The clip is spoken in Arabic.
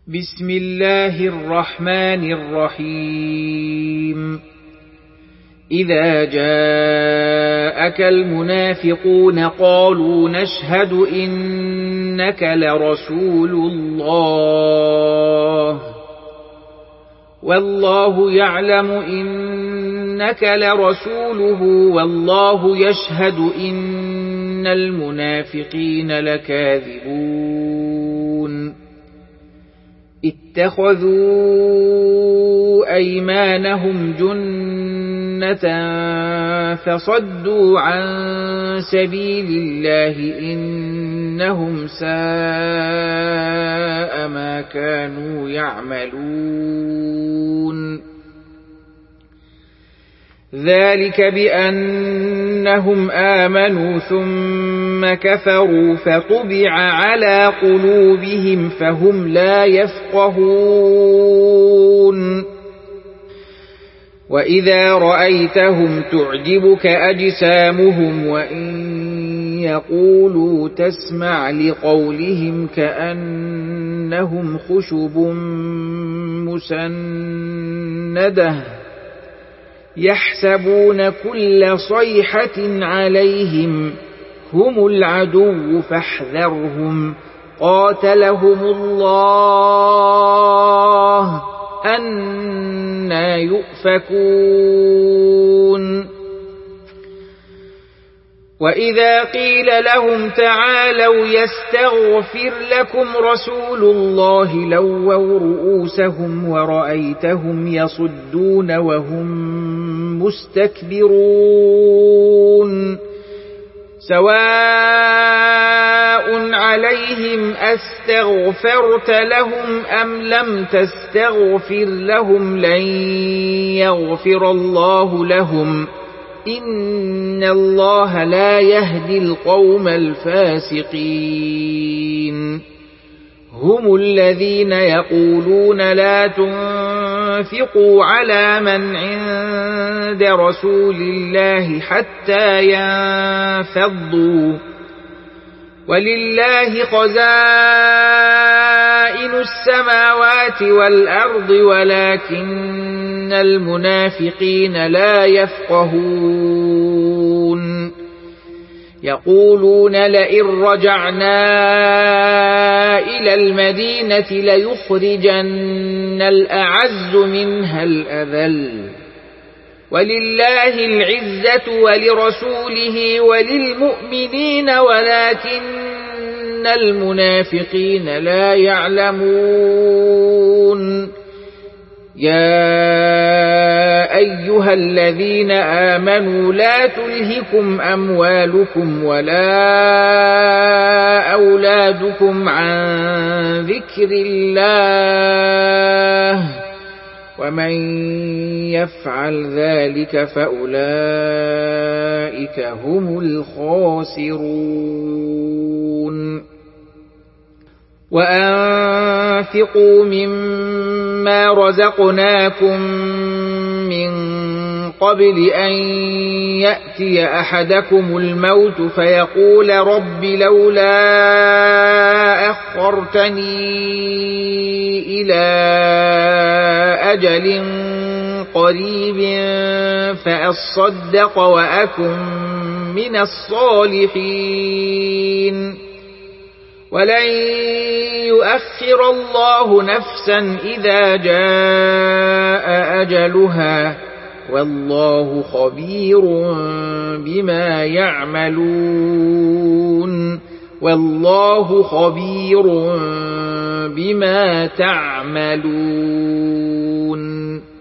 بسم الله الرحمن الرحيم إذا جاءك المنافقون قالوا نشهد إنك لرسول الله والله يعلم إنك لرسوله والله يشهد إن المنافقين لكاذبون اتخذوا أيمانهم جنة فصدوا عن سبيل الله إنهم ساء ما كانوا يعملون ذلك بأنهم آمنوا ثم كفروا فطبع على قلوبهم فهم لا يفقهون وإذا رأيتهم تعجبك أجسامهم وإن يقولوا تسمع لقولهم كأنهم خشب مسندة يحسبون كل صيحة عليهم هم العدو فاحذرهم قاتلهم الله أنى يؤفكون وإذا قيل لهم تعالوا يستغفر لكم رسول الله لووا رؤوسهم ورأيتهم يصدون وهم مستكبرون سواء عليهم أستغفرت لهم أم لم تستغفر لهم لن يغفر الله لهم إن الله لا يهدي القوم الفاسقين هم الذين يقولون لا تنفقوا على من عند رسول الله حتى ينفضوا ولله خزائن السماوات والأرض ولكن المنافقين لا يفقهون يقولون لئن رجعنا إلى المدينة ليخرجن الأعز منها الأذل ولله العزة ولرسوله وللمؤمنين ولكن المنافقين لا يعلمون يا أيها الذين آمنوا لا تلهكم أموالكم ولا أولادكم عن ذكر الله ومن يفعل ذلك فأولئك هم الخاسرون وأنفقوا مما رزقناكم من قبل أن يأتي أحدكم الموت فيقول رب لولا أخرتني إلى أجل قريب فأصدق وأكن من الصالحين ولن يؤخر الله نفسا إذا جاء أجلها والله خبير بما يعملون والله خبير بما تعملون